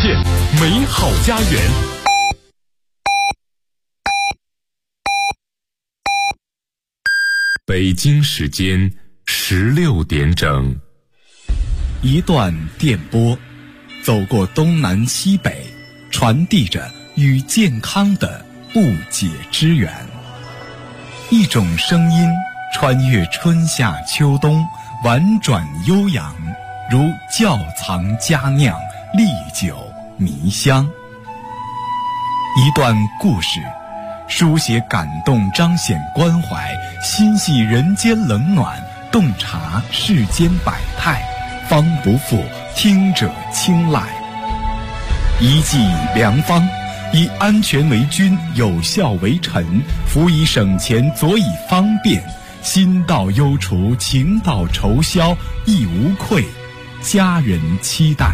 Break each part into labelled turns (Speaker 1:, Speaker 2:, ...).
Speaker 1: 现美好家园。北京时间16点整，
Speaker 2: 一段电波，走过东南西北，传递着与健康的不解之缘。一种声音穿越春夏秋冬，婉转悠扬，如窖藏佳酿，历久弥香。一段故事，书写感动，彰显关怀，心系人间冷暖，洞察世间百态，方不负听者青睐。一剂良方，以安全为君，有效为臣，辅以省钱，佐以方便，心到忧除，情到愁消，亦无愧，家人期待。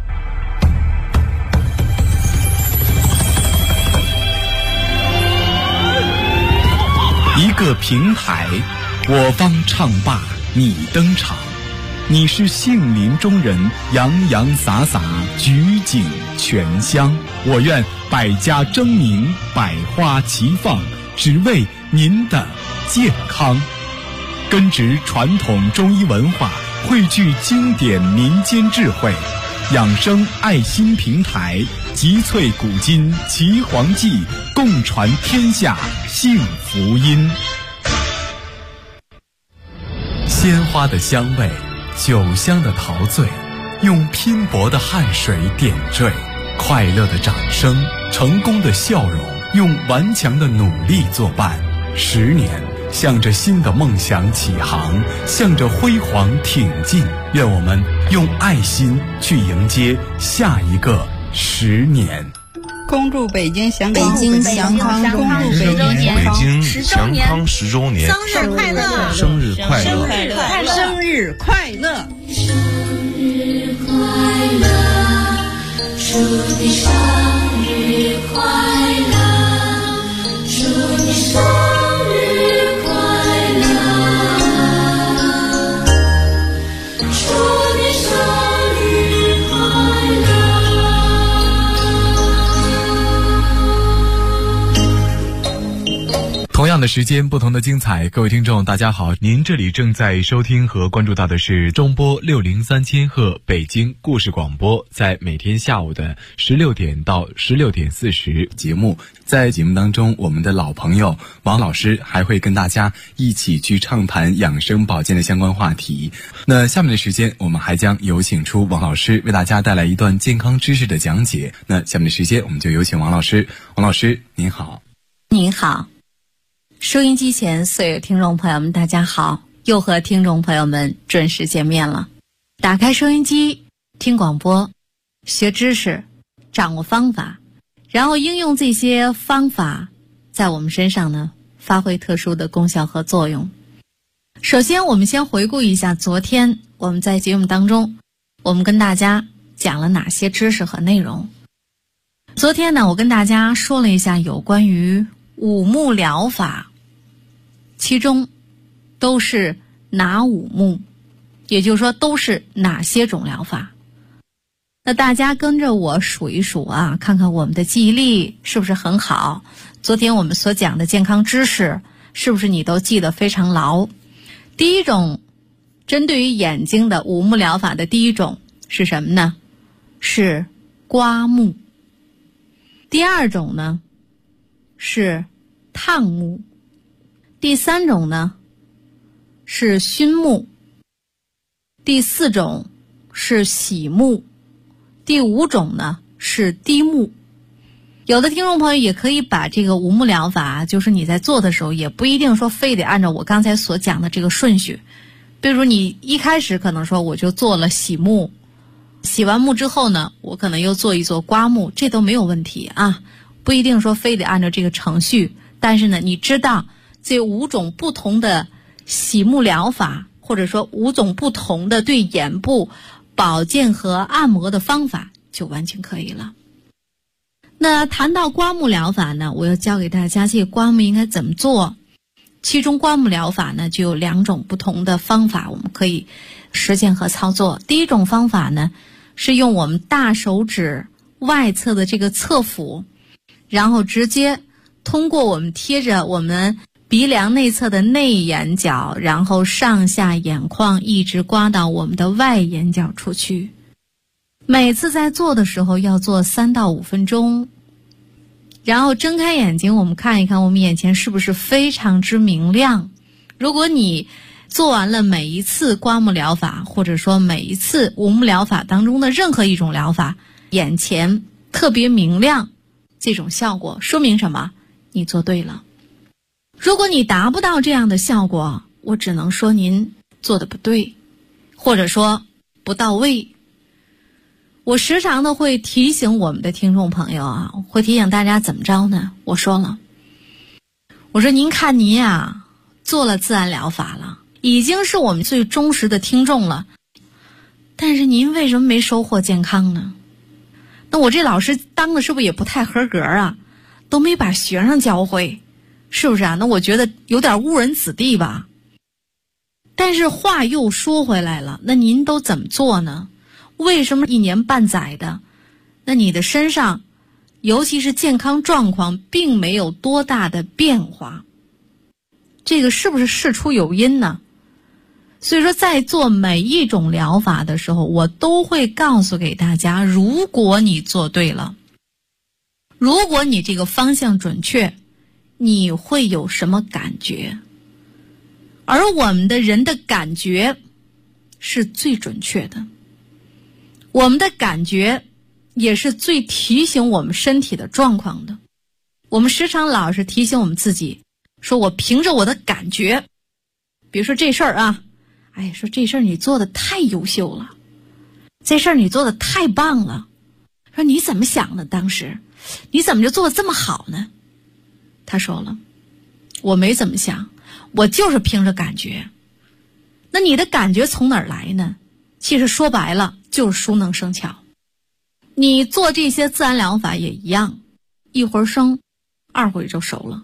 Speaker 2: 一个平台，我方唱罢你登场，你是杏林中人，洋洋洒洒，举景全香。我愿百家争鸣，百花齐放，只为您的健康。根植传统中医文化，汇聚经典民间智慧，养生爱心平台，集萃古今岐黄记，共传天下幸福音。鲜花的香味，酒香的陶醉，用拼搏的汗水点缀，快乐的掌声，成功的笑容，用顽强的努力作伴。10年，向着新的梦想起航，向着辉煌挺进。愿我们用爱心去迎接下一个10年。
Speaker 3: 恭祝北京祥康
Speaker 4: 10周年，
Speaker 3: 生日快乐，
Speaker 4: 生日快乐，
Speaker 3: 生日快乐，
Speaker 5: 生日快乐，祝你生日快乐，祝你生日快乐，祝你生日快乐。
Speaker 2: 同样的时间，不同的精彩。各位听众大家好，您这里正在收听和关注到的是中波603千赫北京故事广播，在每天下午的16点到16点40节目。在节目当中，我们的老朋友王老师还会跟大家一起去畅谈养生保健的相关话题。那下面的时间，我们还将有请出王老师为大家带来一段健康知识的讲解。那下面的时间，我们就有请王老师。王老师您好。
Speaker 6: 您好，收音机前所有听众朋友们大家好，又和听众朋友们准时见面了。打开收音机，听广播，学知识，掌握方法，然后应用这些方法在我们身上呢发挥特殊的功效和作用。首先我们先回顾一下昨天我们在节目当中我们跟大家讲了哪些知识和内容。昨天呢，我跟大家说了一下有关于五木疗法，其中都是哪5木，也就是说都是哪些种疗法。那大家跟着我数一数啊，看看我们的记忆力是不是很好，昨天我们所讲的健康知识是不是你都记得非常牢。第一种针对于眼睛的五木疗法的第一种是什么呢？是刮目。第二种呢是烫目。第3种呢是熏目。第4种是洗目。第5种呢是滴目。有的听众朋友也可以把这个五木疗法，就是你在做的时候也不一定说非得按照我刚才所讲的这个顺序。比如你一开始可能说我就做了洗目，洗完目之后呢我可能又做一做刮目，这都没有问题啊，不一定说非得按照这个程序。但是呢你知道这5种不同的洗目疗法，或者说5种不同的对眼部保健和按摩的方法就完全可以了。那谈到刮目疗法呢，我要教给大家这个刮目应该怎么做。其中刮目疗法呢就有2种不同的方法我们可以实践和操作。第一种方法呢是用我们大手指外侧的这个侧腹，然后直接通过我们贴着我们鼻梁内侧的内眼角，然后上下眼眶一直刮到我们的外眼角处去。每次在做的时候要做3到5分钟，然后睁开眼睛，我们看一看我们眼前是不是非常之明亮。如果你做完了每一次刮目疗法，或者说每一次无目疗法当中的任何一种疗法，眼前特别明亮，这种效果说明什么？你做对了。如果你达不到这样的效果，我只能说您做的不对，或者说不到位。我时常的会提醒我们的听众朋友啊，会提醒大家怎么着呢？我说了，我说您看您呀，做了自然疗法了，已经是我们最忠实的听众了，但是您为什么没收获健康呢？那我这老师当的是不是也不太合格啊？都没把学生教会，是不是啊？那我觉得有点误人子弟吧。但是话又说回来了，那您都怎么做呢？为什么1年半载的，那你的身上尤其是健康状况并没有多大的变化？这个是不是事出有因呢？所以说在做每一种疗法的时候，我都会告诉给大家，如果你做对了，如果你这个方向准确，你会有什么感觉？而我们的人的感觉是最准确的，我们的感觉也是最提醒我们身体的状况的。我们时常老是提醒我们自己，说我凭着我的感觉，比如说这事儿啊，哎，说这事儿你做的太优秀了，这事儿你做的太棒了，说你怎么想的当时？你怎么就做得这么好呢？他说了，我没怎么想，我就是凭着感觉。那你的感觉从哪儿来呢？其实说白了就是熟能生巧。你做这些自然疗法也一样，一会儿生，2回就熟了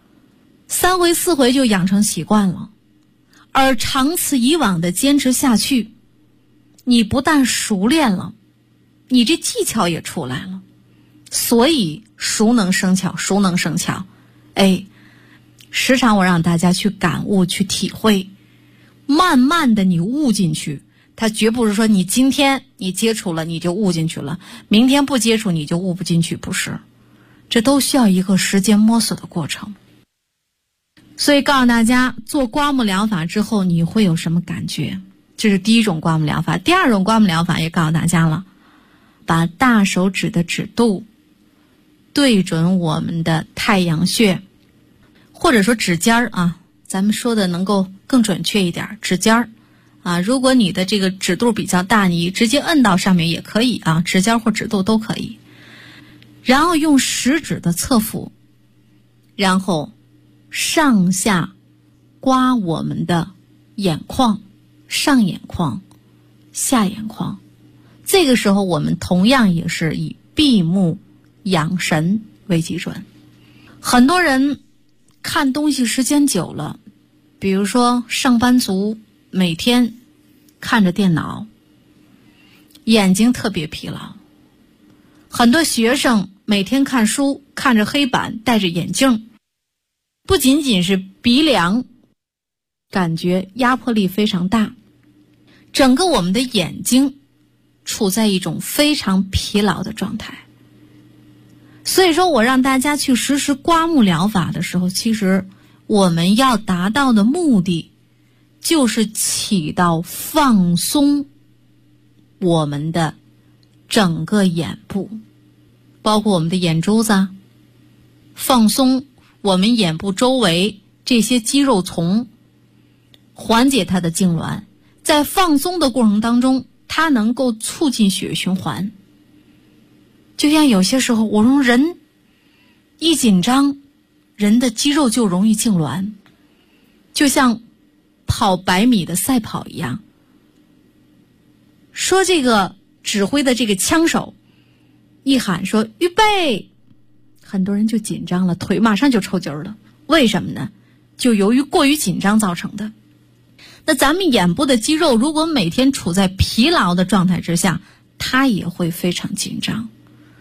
Speaker 6: ，3回4回就养成习惯了。而长此以往的坚持下去，你不但熟练了，你这技巧也出来了。所以熟能生巧，熟能生巧。哎，时常我让大家去感悟，去体会，慢慢的你悟进去。它绝不是说你今天你接触了你就悟进去了，明天不接触你就悟不进去，不是，这都需要一个时间摸索的过程。所以告诉大家，做刮目疗法之后你会有什么感觉？这是第一种刮目疗法。第二种刮目疗法也告诉大家了，把大手指的指肚对准我们的太阳穴，或者说指尖儿啊，咱们说的能够更准确一点，指尖儿啊。如果你的这个指肚比较大，你直接摁到上面也可以啊，指尖或指肚都可以。然后用食指的侧腹，然后上下刮我们的眼眶，上眼眶、下眼眶。这个时候我们同样也是以闭目养神为基准。很多人看东西时间久了，比如说上班族每天看着电脑，眼睛特别疲劳。很多学生每天看书，看着黑板，戴着眼镜，不仅仅是鼻梁感觉压迫力非常大，整个我们的眼睛处在一种非常疲劳的状态。所以说我让大家去实施刮目疗法的时候，其实我们要达到的目的就是起到放松我们的整个眼部，包括我们的眼珠子，放松我们眼部周围这些肌肉丛，缓解它的痉挛。在放松的过程当中，它能够促进血液循环。就像有些时候我说人一紧张，人的肌肉就容易痉挛，就像跑100米的赛跑一样。说这个指挥的这个枪手一喊说预备，很多人就紧张了，腿马上就抽筋了。为什么呢？就由于过于紧张造成的。那咱们眼部的肌肉如果每天处在疲劳的状态之下，它也会非常紧张。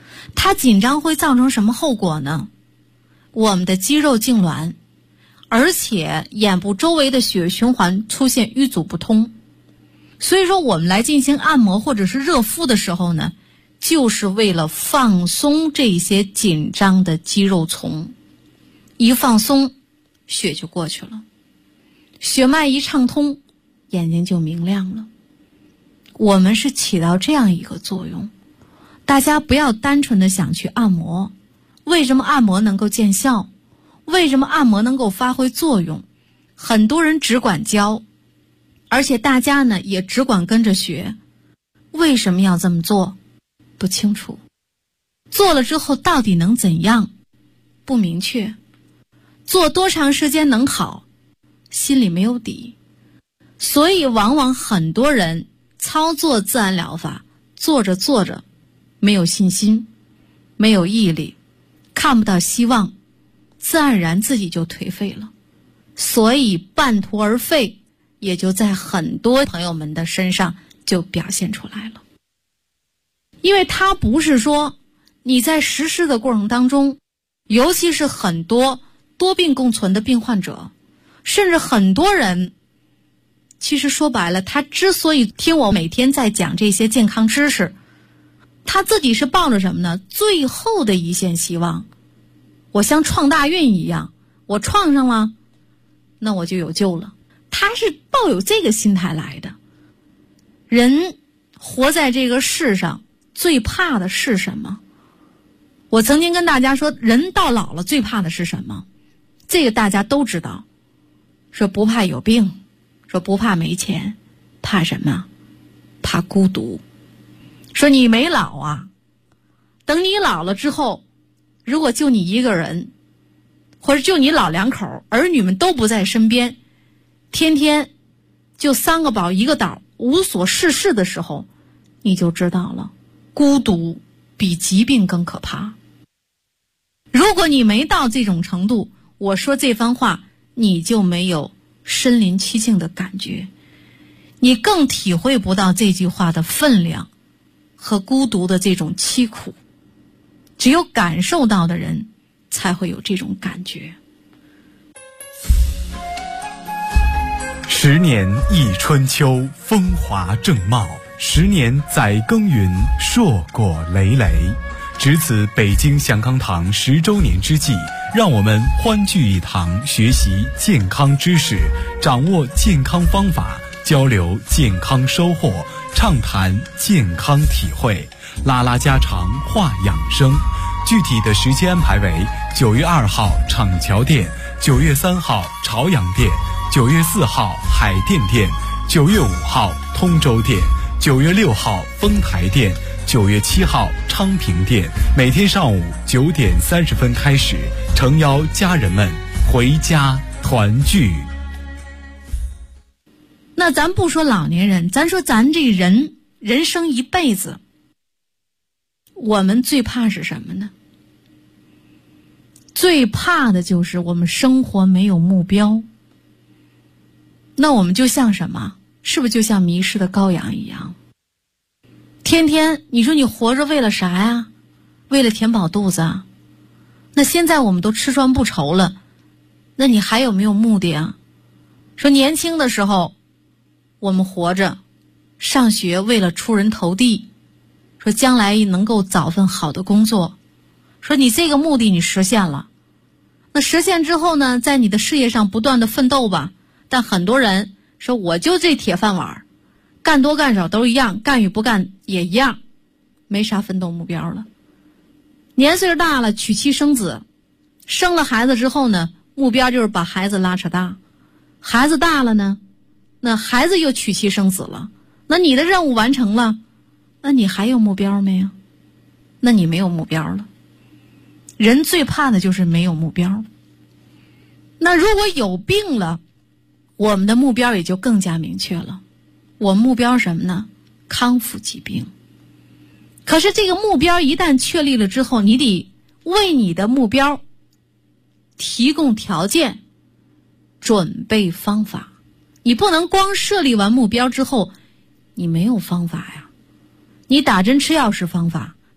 Speaker 6: 它紧张会造成什么后果呢？我们的肌肉痉挛，而且眼部周围的血液循环出现淤阻不通。所以说我们来进行按摩或者是热敷的时候呢，就是为了放松这些紧张的肌肉丛。一放松，血就过去了，血脉一畅通，眼睛就明亮了。我们是起到这样一个作用。大家不要单纯的想去按摩。为什么按摩能够见效？为什么按摩能够发挥作用？很多人只管教，而且大家呢也只管跟着学。为什么要这么做？不清楚。做了之后到底能怎样？不明确。做多长时间能好？心里没有底。所以往往很多人操作自然疗法，做着做着没有信心，没有毅力，看不到希望，自然而然自己就颓废了。所以半途而废也就在很多朋友们的身上就表现出来了。因为它不是说你在实施的过程当中，尤其是很多多病共存的病患者，甚至很多人，其实说白了，他之所以听我每天在讲这些健康知识，他自己是抱着什么呢？最后的一线希望。我像创大运一样，我创上了，那我就有救了。他是抱有这个心态来的。人活在这个世上，最怕的是什么？我曾经跟大家说，人到老了最怕的是什么？这个大家都知道。说不怕有病，说不怕没钱，怕什么？怕孤独。说你没老啊，等你老了之后，如果就你一个人，或者就你老两口，儿女们都不在身边，天天就3个宝1个岛，无所事事的时候，你就知道了，孤独比疾病更可怕。如果你没到这种程度，我说这番话你就没有身临其境的感觉，你更体会不到这句话的分量和孤独的这种凄苦。只有感受到的人才会有这种感觉。
Speaker 2: 10年忆春秋，风华正茂；10年载耕耘，硕果累累。值此北京祥康堂10周年之际，让我们欢聚一堂，学习健康知识，掌握健康方法，交流健康收获，畅谈健康体会，拉拉家常，话养生。具体的时间安排为9月2号厂桥店，9月3号朝阳店，9月4号海淀店，9月5号通州店，9月6号丰台店，9月7号昌平店。每天上午9点30分开始，诚邀家人们回家团聚。
Speaker 6: 那咱不说老年人，咱说咱这人生一辈子，我们最怕是什么呢？最怕的就是我们生活没有目标。那我们就像什么？是不是就像迷失的羔羊一样？天天你说你活着为了啥呀？为了填饱肚子啊？那现在我们都吃穿不愁了，那你还有没有目的啊？说年轻的时候我们活着上学为了出人头地，说将来能够找份好的工作，说你这个目的你实现了，那实现之后呢，在你的事业上不断的奋斗吧。但很多人说我就这铁饭碗，干多干少都一样，干与不干也一样，没啥奋斗目标了。年岁大了，娶妻生子，生了孩子之后呢，目标就是把孩子拉扯大。孩子大了呢，那孩子又娶妻生子了，那你的任务完成了，那你还有目标没有？那你没有目标了。人最怕的就是没有目标。那如果有病了，我们的目标也就更加明确了。我目标什么呢？康复疾病。可是这个目标一旦确立了之后，你得为你的目标提供条件，准备方法。你不能光设立完目标之后你没有方法呀。你打针吃药是方法，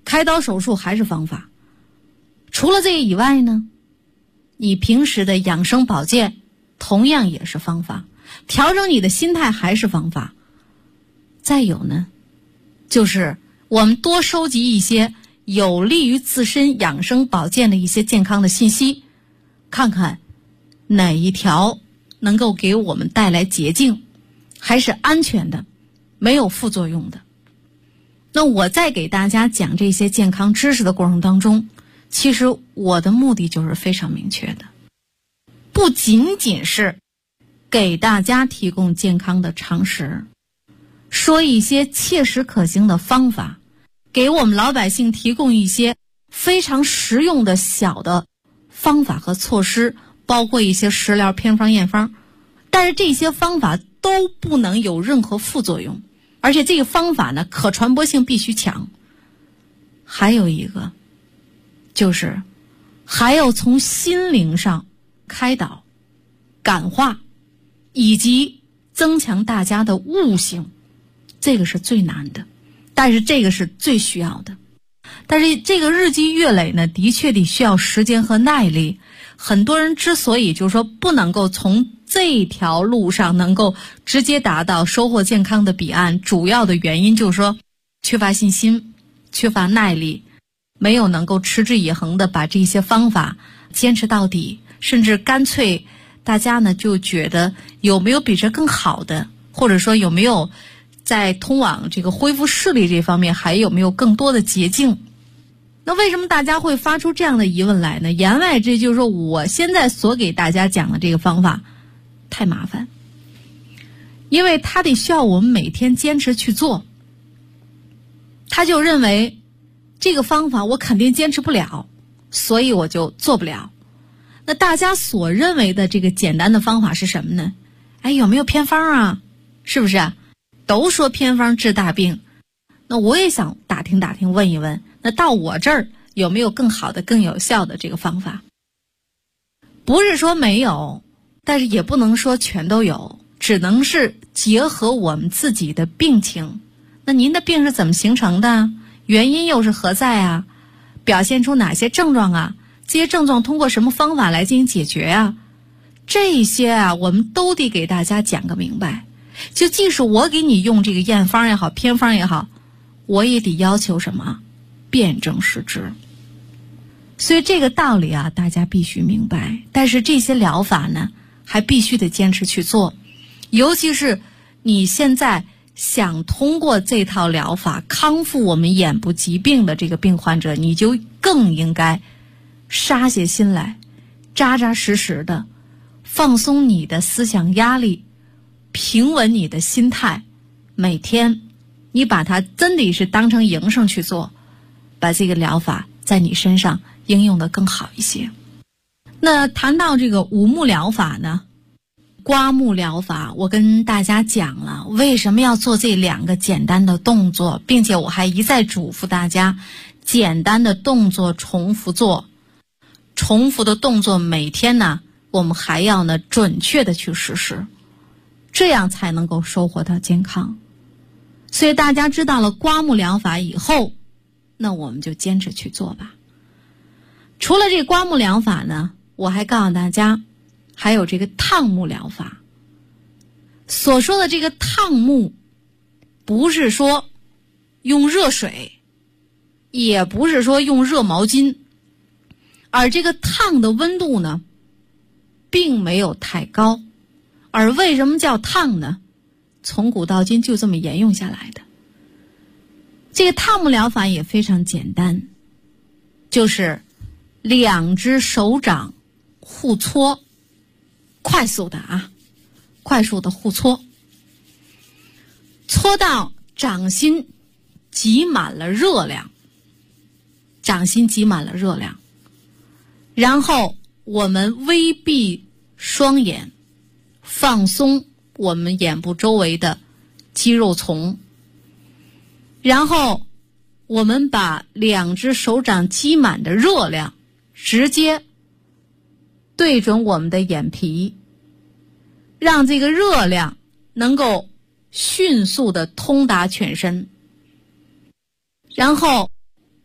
Speaker 6: 开刀手术还是方法。除了这个以外呢，你平时的养生保健同样也是方法，调整你的心态还是方法。再有呢，就是我们多收集一些有利于自身养生保健的一些健康的信息，看看哪一条能够给我们带来捷径，还是安全的，没有副作用的。那我在给大家讲这些健康知识的过程当中，其实我的目的就是非常明确的，不仅仅是给大家提供健康的常识，说一些切实可行的方法，给我们老百姓提供一些非常实用的小的方法和措施，包括一些食疗、偏方、验方，但是这些方法都不能有任何副作用，而且这个方法呢，可传播性必须强。还有一个就是还要从心灵上开导、感化，以及增强大家的悟性，这个是最难的，但是这个是最需要的。但是这个日积月累呢，的确得需要时间和耐力。很多人之所以就是说不能够从这条路上能够直接达到收获健康的彼岸，主要的原因就是说缺乏信心，缺乏耐力，没有能够持之以恒的把这些方法坚持到底，甚至干脆大家呢就觉得有没有比这更好的，或者说有没有在通往这个恢复视力这方面还有没有更多的捷径。那为什么大家会发出这样的疑问来呢？言外之意就是说，我现在所给大家讲的这个方法太麻烦，因为它得需要我们每天坚持去做。他就认为这个方法我肯定坚持不了，所以我就做不了。那大家所认为的这个简单的方法是什么呢？哎，有没有偏方啊？是不是啊？都说偏方治大病，那我也想打听打听，问一问，那到我这儿有没有更好的、更有效的这个方法？不是说没有，但是也不能说全都有，只能是结合我们自己的病情。那您的病是怎么形成的？原因又是何在啊？表现出哪些症状啊？这些症状通过什么方法来进行解决啊？这些啊，我们都得给大家讲个明白。就即使我给你用这个验方也好，偏方也好，我也得要求什么？辩证施治。所以这个道理啊，大家必须明白。但是这些疗法呢，还必须得坚持去做。尤其是你现在想通过这套疗法康复我们眼部疾病的这个病患者，你就更应该杀下心来，扎扎实实的放松你的思想压力，平稳你的心态，每天你把它真的是当成营生去做，把这个疗法在你身上应用的更好一些。那谈到这个五木疗法呢，刮目疗法，我跟大家讲了为什么要做这两个简单的动作，并且我还一再嘱咐大家，简单的动作重复做，重复的动作每天呢，我们还要呢准确的去实施，这样才能够收获到健康。所以大家知道了刮目疗法以后，那我们就坚持去做吧。除了这刮目疗法呢，我还告诉大家还有这个烫目疗法。所说的这个烫目，不是说用热水，也不是说用热毛巾，而这个烫的温度呢，并没有太高。而为什么叫烫呢？从古到今就这么沿用下来的。这个烫目疗法也非常简单，就是两只手掌互搓，快速的互搓，搓到掌心挤满了热量，然后我们微闭双眼，放松我们眼部周围的肌肉丛，然后我们把两只手掌积满的热量直接对准我们的眼皮，让这个热量能够迅速的通达全身，然后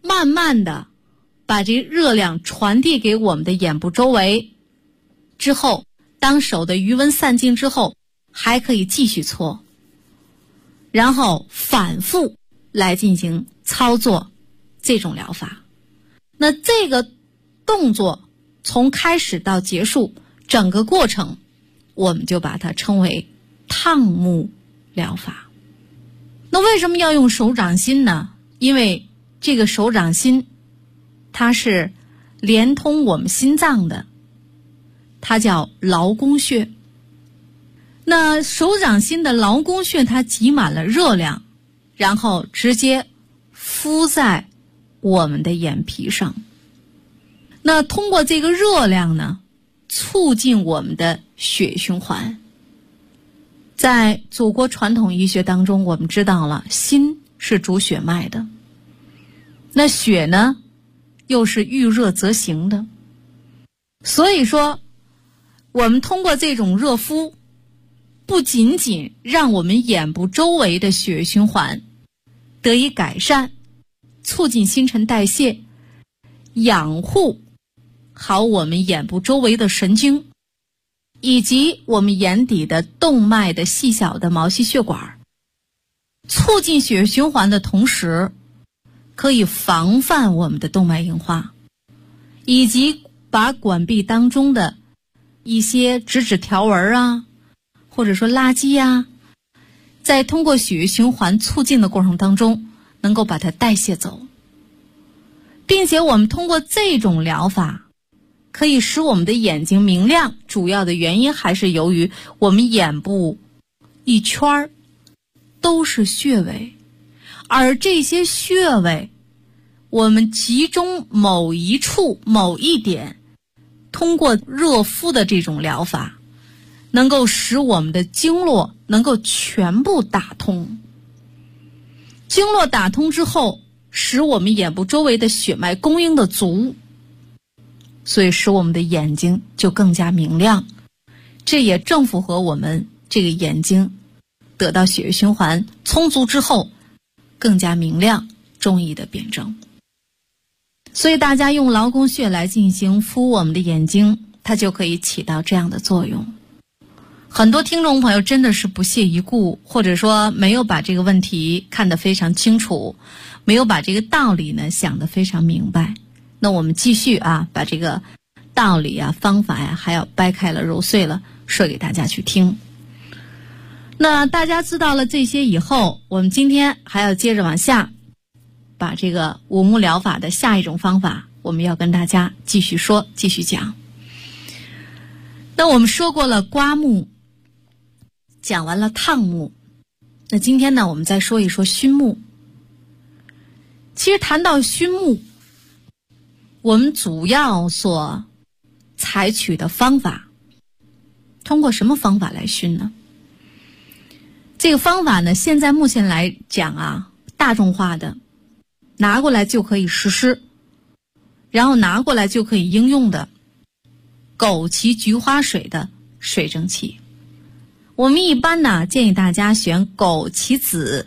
Speaker 6: 慢慢的把这热量传递给我们的眼部周围，之后当手的余温散尽之后，还可以继续搓，然后反复来进行操作这种疗法。那这个动作从开始到结束，整个过程我们就把它称为烫目疗法。那为什么要用手掌心呢？因为这个手掌心它是连通我们心脏的，它叫劳宫穴。那手掌心的劳宫穴它挤满了热量，然后直接敷在我们的眼皮上。那通过这个热量呢，促进我们的血液循环。在祖国传统医学当中，我们知道了心是主血脉的，那血呢又是遇热则行的，所以说我们通过这种热敷，不仅仅让我们眼部周围的血液循环得以改善，促进新陈代谢，养护好我们眼部周围的神经，以及我们眼底的动脉的细小的毛细血管，促进血液循环的同时，可以防范我们的动脉硬化，以及把管壁当中的一些脂条纹啊，或者说垃圾啊，在通过血液循环促进的过程当中，能够把它代谢走。并且我们通过这种疗法，可以使我们的眼睛明亮，主要的原因还是由于我们眼部一圈都是穴位，而这些穴位我们集中某一处某一点，通过热敷的这种疗法，能够使我们的经络能够全部打通。经络打通之后，使我们眼部周围的血脉供应的足，所以使我们的眼睛就更加明亮。这也正符合我们这个眼睛得到血液循环充足之后更加明亮中医的辩证。所以大家用劳宫穴来进行敷我们的眼睛，它就可以起到这样的作用。很多听众朋友真的是不屑一顾，或者说没有把这个问题看得非常清楚，没有把这个道理呢想得非常明白。那我们继续把这个道理方法还要掰开了揉碎了说给大家去听。那大家知道了这些以后，我们今天还要接着往下，把这个五目疗法的下一种方法，我们要跟大家继续说，继续讲。那我们说过了刮目，讲完了烫目，那今天呢，我们再说一说熏目。其实谈到熏目，我们主要所采取的方法，通过什么方法来熏呢？这个方法呢，现在目前来讲大众化的，拿过来就可以实施，然后拿过来就可以应用的枸杞菊花水的水蒸气。我们一般呢建议大家选枸杞子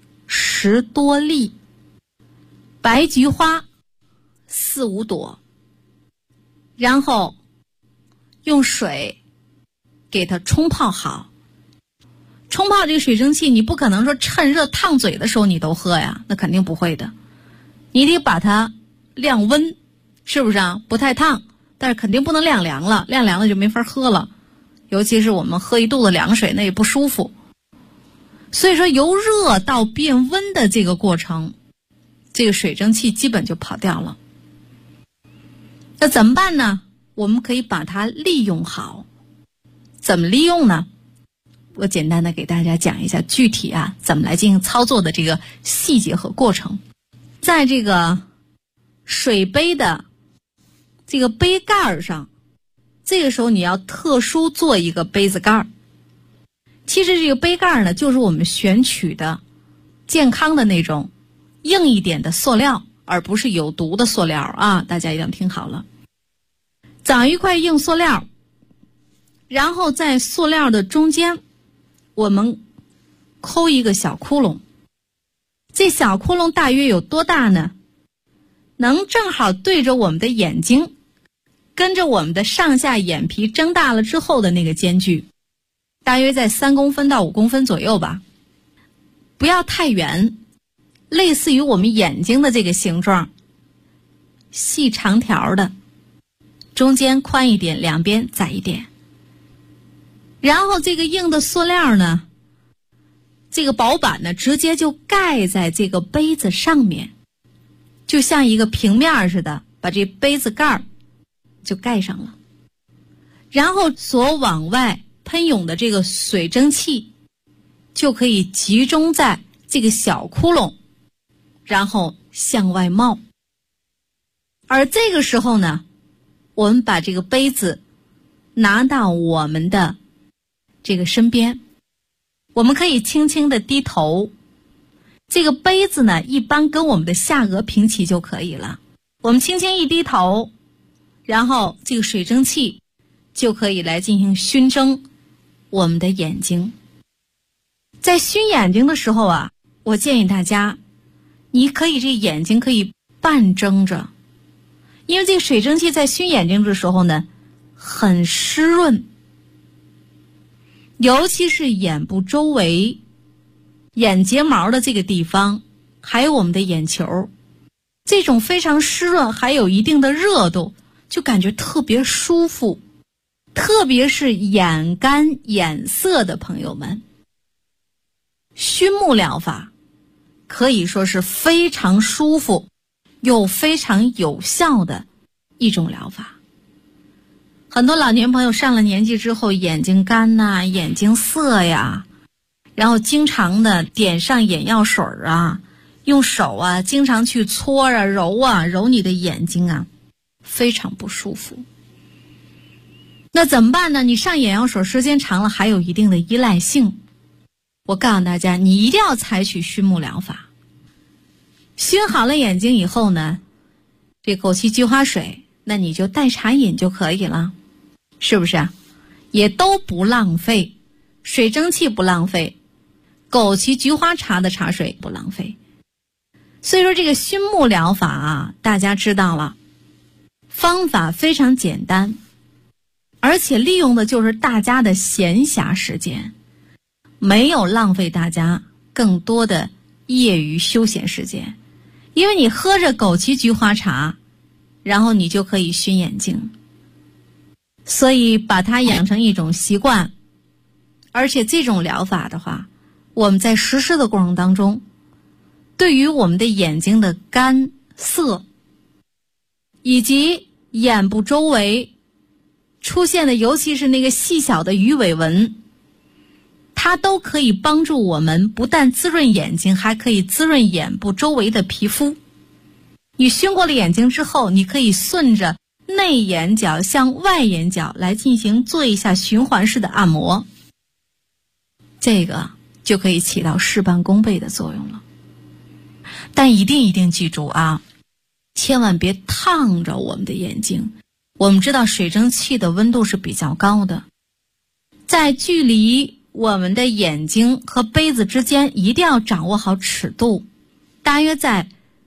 Speaker 6: 10多粒，白菊花4、5朵，然后用水给它冲泡好。冲泡这个水蒸气，你不可能说趁热烫嘴的时候你都喝呀，那肯定不会的。你得把它晾温，是不是不太烫，但是肯定不能晾凉了，晾凉了就没法喝了。尤其是我们喝一肚子凉水，那也不舒服。所以说由热到变温的这个过程，这个水蒸气基本就跑掉了。那怎么办呢？我们可以把它利用好。怎么利用呢？我简单的给大家讲一下具体怎么来进行操作的这个细节和过程。在这个水杯的这个杯盖上，这个时候你要特殊做一个杯子盖。其实这个杯盖呢，就是我们选取的健康的那种硬一点的塑料，而不是有毒的塑料大家一定听好了。找一块硬塑料，然后在塑料的中间我们抠一个小窟窿。这小窟窿大约有多大呢？ 能正好对着我们的眼睛，跟着我们的上下眼皮睁大了之后的那个间距，大约在3公分到5公分左右吧，不要太圆，类似于我们眼睛的这个形状，细长条的，中间宽一点，两边窄一点。然后这个硬的塑料呢，这个薄板呢，直接就盖在这个杯子上面，就像一个平面似的，把这杯子盖就盖上了。然后所往外喷涌的这个水蒸气就可以集中在这个小窟窿，然后向外冒。而这个时候呢，我们把这个杯子拿到我们的这个身边，我们可以轻轻地低头，这个杯子呢一般跟我们的下颚平齐就可以了。我们轻轻一低头，然后这个水蒸气就可以来进行熏蒸我们的眼睛。在熏眼睛的时候啊，我建议大家，你可以这眼睛可以半睁着，因为这个水蒸气在熏眼睛的时候呢，很湿润，尤其是眼部周围、眼睫毛的这个地方，还有我们的眼球，这种非常湿润还有一定的热度，就感觉特别舒服。特别是眼干眼涩的朋友们，熏目疗法可以说是非常舒服又非常有效的一种疗法。很多老年朋友上了年纪之后，眼睛干呐，眼睛涩呀，然后经常的点上眼药水啊，用手啊经常去搓啊揉你的眼睛啊，非常不舒服。那怎么办呢？你上眼药水时间长了还有一定的依赖性，我告诉大家，你一定要采取熏目疗法。熏好了眼睛以后呢，这枸杞菊花水那你就代茶饮就可以了，是不是啊？也都不浪费，水蒸气不浪费，枸杞菊花茶的茶水不浪费。所以说这个熏目疗法啊，大家知道了，方法非常简单，而且利用的就是大家的闲暇时间，没有浪费大家更多的业余休闲时间。因为你喝着枸杞菊花茶，然后你就可以熏眼睛，所以把它养成一种习惯。而且这种疗法的话，我们在实施的过程当中，对于我们的眼睛的干涩以及眼部周围出现的尤其是那个细小的鱼尾纹，它都可以帮助我们不但滋润眼睛，还可以滋润眼部周围的皮肤。你熏过了眼睛之后，你可以顺着内眼角向外眼角来进行做一下循环式的按摩，这个就可以起到事半功倍的作用了。但一定记住啊，千万别烫着我们的眼睛。我们知道水蒸气的温度是比较高的，在距离我们的眼睛和杯子之间一定要掌握好尺度，大约在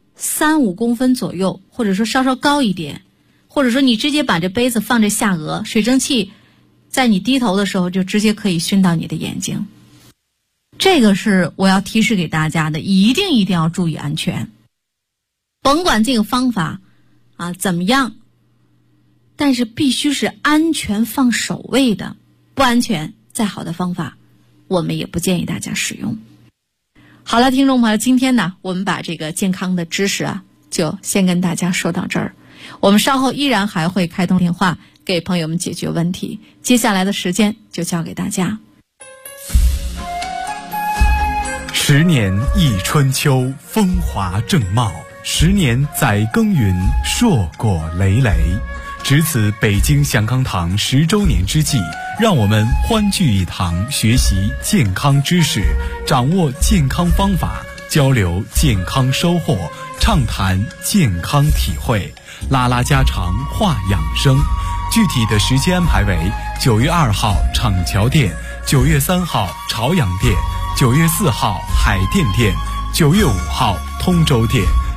Speaker 6: 3-5公分左右，或者说稍稍高一点，或者说你直接把这杯子放在下颚，水蒸气在你低头的时候就直接可以熏到你的眼睛。这个是我要提示给大家的，一定要注意安全。甭管这个方法啊怎么样，但是必须是安全放首位的，不安全再好的方法我们也不建议大家使用。好了，听众朋友，今天呢我们把这个健康的知识啊就先跟大家说到这儿，我们稍后依然还会开通电话给朋友们解决问题，接下来的时间就交给大家。
Speaker 2: 10年一春秋，风华正茂；10年载耕耘，硕果累累。值此北京祥康堂10周年之际，让我们欢聚一堂，学习健康知识，掌握健康方法，交流健康收获，畅谈健康体会，拉拉家常话养生。具体的时间安排为9月2号厂桥店，9月3号朝阳店，9月4号海淀店，9月5号通州店，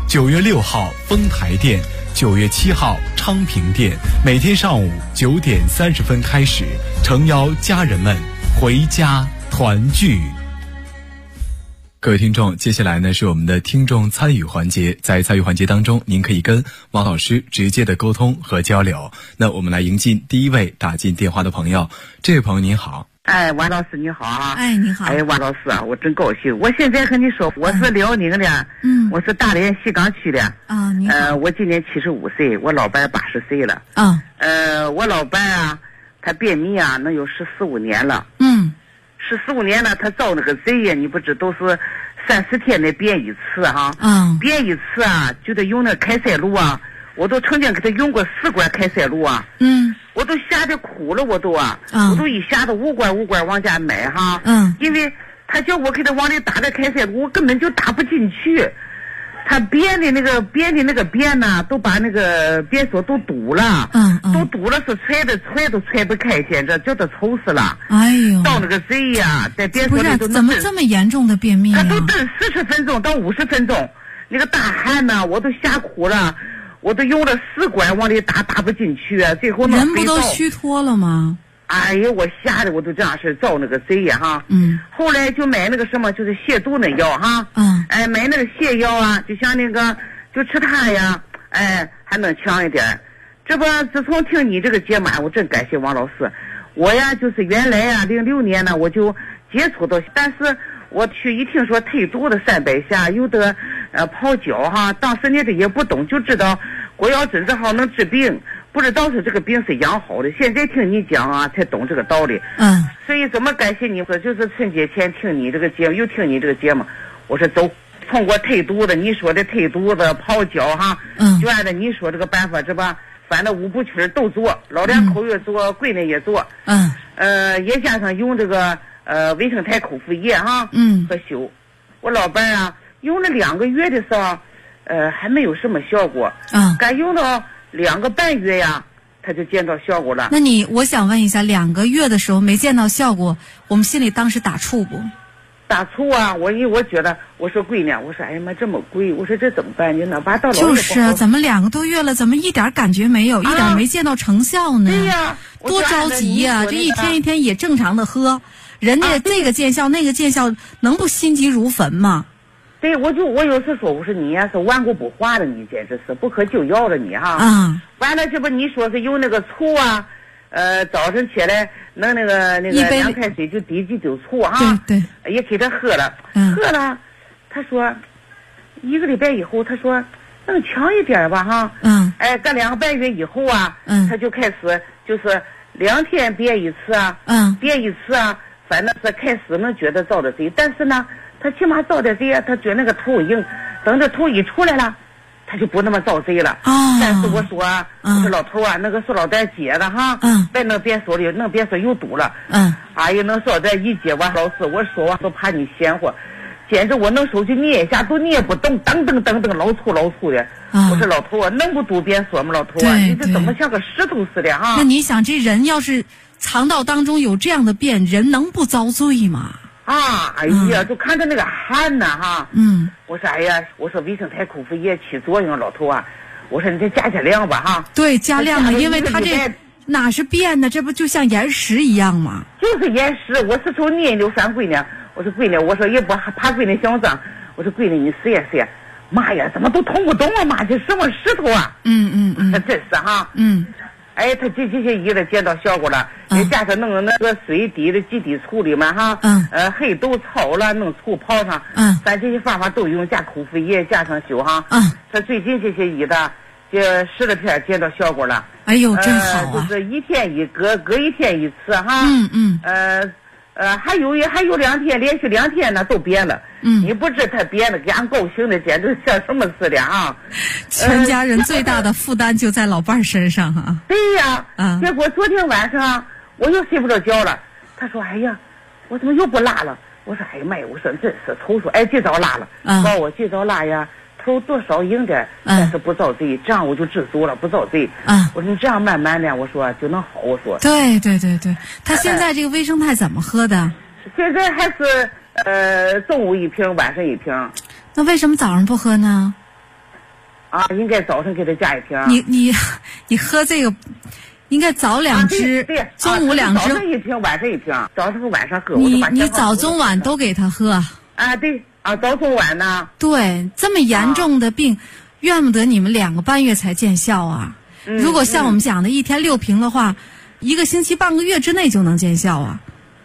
Speaker 2: 9月6号丰台店，9月7号昌平店，每天上午9点30分开始，诚邀家人们回家团聚。各位听众，接下来呢是我们的听众参与环节，在参与环节当中，您可以跟王老师直接的沟通和交流。那我们来迎进第一位打进电话的朋友，这位朋友您好。
Speaker 7: 哎，王老师你好啊！
Speaker 6: 哎，你好！
Speaker 7: 哎，王老师啊，我真高兴。我现在和你说，我是辽宁的，我是大连西岗区的。
Speaker 6: 啊，你好。
Speaker 7: 我今年75岁，我老伴80岁了。
Speaker 6: 啊。
Speaker 7: 我老伴啊，他便秘啊，能有14、15年了。14、15年了，他遭那个贼呀，你不知都是30天内便一次哈。便一次啊，就得用那开塞露啊，我都曾经给他用过4罐开塞露啊。我都吓得哭了，我都我都一下子5罐往家买哈。因为他叫我给他往里打的开塞露，我根本就打不进去。他便的那个便呢，都把那个便所都堵了。都堵了，是踹都踹不开，简直叫他愁死了。
Speaker 6: 哎呦，
Speaker 7: 到那个贼呀，在便所里都
Speaker 6: 怎么这么严重的便秘啊？
Speaker 7: 他都等40分钟到50分钟，那个大汗呢，我都吓哭了。我都用了4罐往里打不进去啊！最后
Speaker 6: 人不都虚脱了吗？
Speaker 7: 哎呀，我吓得我都这样式遭那个贼呀哈！后来就买那个什么，就是泻肚那药哈。买那个泻药啊，就像那个就吃它呀，还能强一点。这不，自从听你这个节目，我真感谢王老师。我呀，就是原来呀，06年呢我就接触到，但是我去一听说退毒的3百下，有的泡脚哈，当时呢这也不懂，就知道国药真正好能治病，不知道是这个病是养好的。现在听你讲啊，才懂这个道理。所以怎么感谢你说，就是春节前听你这个节目，又听你这个节目，我说走，通过退毒的，你说的退毒的泡脚哈，就按照你说这个办法，是吧？反正5部曲都做，老两口也做，闺女也做。也加上用这个维生肽口服液哈，和灸。我老伴啊，用了2个月的时候，还没有什么效果。刚用到2个半月呀，他就见到效果了。
Speaker 6: 那我想问一下，2个月的时候没见到效果，我们心里当时打怵不？
Speaker 7: 打怵啊！我觉得，我说闺女，我说哎呀妈这么贵，我说这怎么办？你哪怕到老
Speaker 6: 就是啊，怎么2个多月了，怎么一点感觉没有，一点没见到成效呢？
Speaker 7: 对呀，
Speaker 6: 多着急呀！这一天一天也正常的喝，人家这个见效那个见效，能不心急如焚吗？
Speaker 7: 对，我有时说，我说你呀是顽固不化的，你简直是不可救药了你哈。完了这不你说是用那个醋啊，早晨起来弄那个凉开水就滴几丢醋哈，
Speaker 6: 对，
Speaker 7: 也给他喝了，他说1个礼拜以后，他说能强一点吧哈，干2个半月以后啊，他就开始就是2天便一次啊，便一次啊，反正是开始能觉得遭着贼，但是呢，他起码遭着贼啊，他觉得那个头硬，等着头一出来了。他就不那么遭贼了。但是我说老头啊，那个塑料袋结的哈，在那便所里，那便所又堵了。哎呀，那塑料袋一结完，老师我说啊，都怕你嫌乎，简直我弄手去捏一下都捏不动，噔老粗的。我说老头啊，能不堵便所吗？老头啊，你这怎么像个石头似的哈？
Speaker 6: 那你想，这人要是肠道当中有这样的便，人能不遭罪吗？
Speaker 7: 哎呀，就看着那个汗呢哈。我说哎呀，我说维生肽口服液起作用，老头啊，我说你再加量吧哈。对，
Speaker 6: 加量的，因为他这哪是便呢？这不就像岩石一样吗？
Speaker 7: 就是岩石，我是说捏溜三闺女，我说闺女，我说也不怕闺女想脏，我说闺女你试一试。妈呀，怎么都通不动啊？妈，这什么石头啊？那真是哈。哎，他这些医了见到效果了，也加上弄那个水滴的几滴醋里面哈，黑豆炒了，弄醋泡上，咱这些方法都用，加口服液，加上灸哈，他最近这些医的，这10来天见到效果了。
Speaker 6: 哎呦，真好啊！
Speaker 7: 就是1天一隔1天一次哈，还有2天，连续2天呢都变了。你不知他变了，给俺高兴的简直像什么似的啊！
Speaker 6: 全家人最大的负担就在老伴儿身上啊。
Speaker 7: 对呀，结果昨天晚上我又睡不着觉了。他说：“哎呀，我怎么又不拉了？”我说：“哎呀妈呀！我说真是瞅瞅，今早拉了。告我今早拉呀，头多少硬点，但是不遭罪，这样我就知足了，不遭罪。我说你这样慢慢的，我说就能好。我说
Speaker 6: 对，他现在这个维生肽怎么喝的？
Speaker 7: 现在还是中午1瓶，晚上1瓶。
Speaker 6: 那为什么早上不喝呢？
Speaker 7: 啊，应该早上给他加一瓶。
Speaker 6: 你喝这个，应该早2支，
Speaker 7: 对，
Speaker 6: 中午2支，
Speaker 7: 早上1瓶，晚上1瓶，早上和晚上喝。
Speaker 6: 你早中晚都给他喝。
Speaker 7: 啊，对啊，早中晚呢。
Speaker 6: 对，这么严重的病，怨不得你们2个半月才见效啊。如果像我们讲的1天6瓶的话，1个星期半个月之内就能见效啊。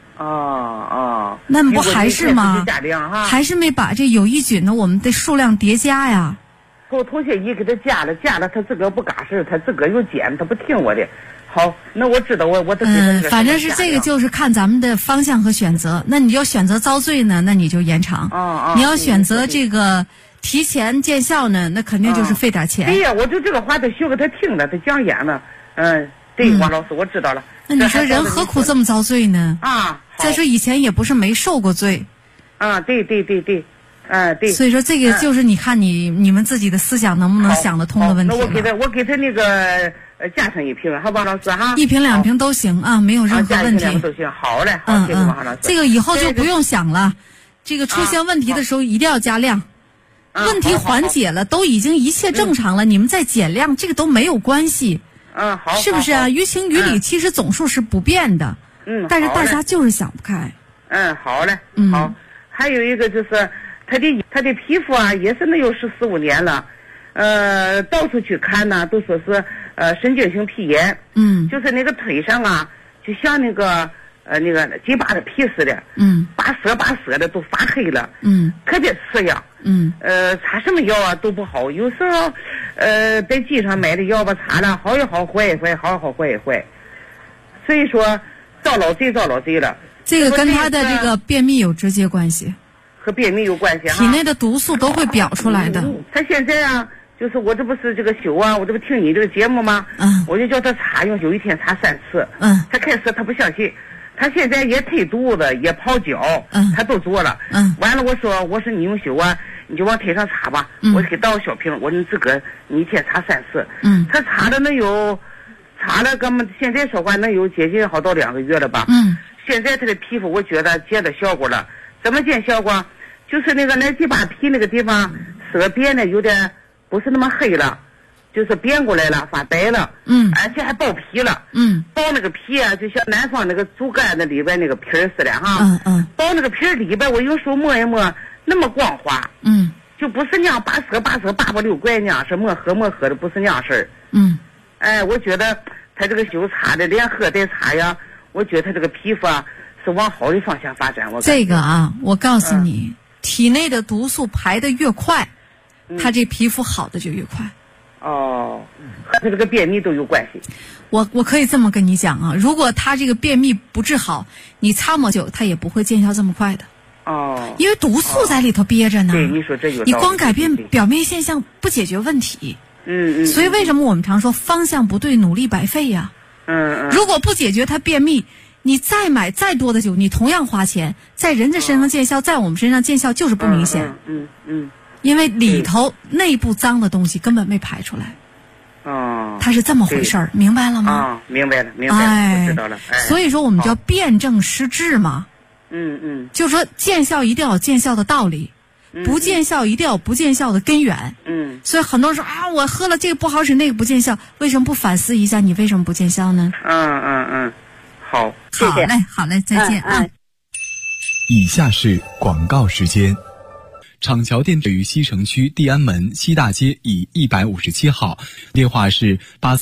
Speaker 6: 那不还是吗？还是没把这有益菌的我们的数量叠加呀。
Speaker 7: 我同学一给他加了，他自个儿不嘎事，他自个儿又减，他不听我的。好，那我知道，我都
Speaker 6: 反正是这个，就是看咱们的方向和选择。那你要选择遭罪呢，那你就延长；你要选择这个提前见效呢，那肯定就是费点钱。
Speaker 7: 对呀，我就这个话都学给他听了，他讲演了。对，王老师，我知道了。
Speaker 6: 那你说人何苦这么遭罪呢？再说以前也不是没受过罪。
Speaker 7: 对。对。
Speaker 6: 所以说这个就是你看你们自己的思想能不能想得通的问题了。
Speaker 7: 那我给他那个加上1瓶，好吧，老师哈。
Speaker 6: 1瓶2瓶都行啊，没有任何问题。
Speaker 7: 2瓶都行，好嘞，好，谢谢王老师。
Speaker 6: 这个以后就不用想了，这个出现问题的时候一定要加量。问题缓解了，都已经一切正常了，你们再减量，这个都没有关系。
Speaker 7: 好。
Speaker 6: 是不是啊？于情于理，其实总数是不变的。但是大家就是想不开。
Speaker 7: 好嘞。好。还有一个就是他的皮肤啊，也是能有14、15年了。到处去看呢，都说是神经性皮炎。就是那个腿上啊，就像那个鸡巴的皮似的。拔色的都发黑了。特别刺痒。擦什么药啊都不好，有时候在街上买的药吧，擦了好也好，坏也坏，好也好，坏也坏。所以说遭老贼了。
Speaker 6: 这个跟他的这个便秘有直接关系。
Speaker 7: 和便秘有关系。
Speaker 6: 体内的毒素都会表出来的。
Speaker 7: 他现在啊，就是我这不是这个休啊，我这不听你这个节目吗？我就叫他擦，有一天擦3次。他开始他不相信，他现在也推肚子，也泡脚，他都做了。完了我说你用休啊，你就往腿上擦吧。我给倒小瓶，我说你自个你一天擦3次。他擦了咱们现在说话能有接近好到2个月了吧。现在他的皮肤我觉得见到效果了。怎么见效果？就是那个来鸡巴皮那个地方色变的有点不是那么黑了，就是变过来了，发白了。而且还爆皮了。爆那个皮啊，就像南方那个竹竿的里边那个皮儿似的哈。爆那个皮儿里边，我有时候摸一摸，那么光滑。就不是那样拔色拔不溜怪那样，是摸喝的，不是那样事儿。我觉得他这个休擦的连喝带擦呀，我觉得他这个皮肤啊是往好的方向发展。
Speaker 6: 这个啊，我告诉你，体内的毒素排得越快，他这皮肤好的就越快。
Speaker 7: 和他这个便秘都有关系。
Speaker 6: 我可以这么跟你讲啊，如果他这个便秘不治好，你擦么久，他也不会见效这么快的。因为毒素在里头憋着呢。
Speaker 7: 对，你说这有道理。
Speaker 6: 你光改变表面现象不解决问题。所以为什么我们常说方向不对，努力白费呀？如果不解决他便秘，你再买再多的酒，你同样花钱，在人家身上见效，在我们身上见效就是不明显。因为里头内部脏的东西根本没排出来。它是这么回事儿，明白了吗？
Speaker 7: 明白了，我知道了。
Speaker 6: 所以说我们叫辩证施治嘛。就是说见效一定要有见效的道理，不见效一定要有不见效的根源。所以很多人说啊，我喝了这个不好使，那个不见效，为什么不反思一下你为什么不见效呢？
Speaker 7: 好，谢谢。
Speaker 6: 好嘞，再见啊。
Speaker 2: 以下是广告时间。厂桥店位于西城区地安门西大街乙157号，电话是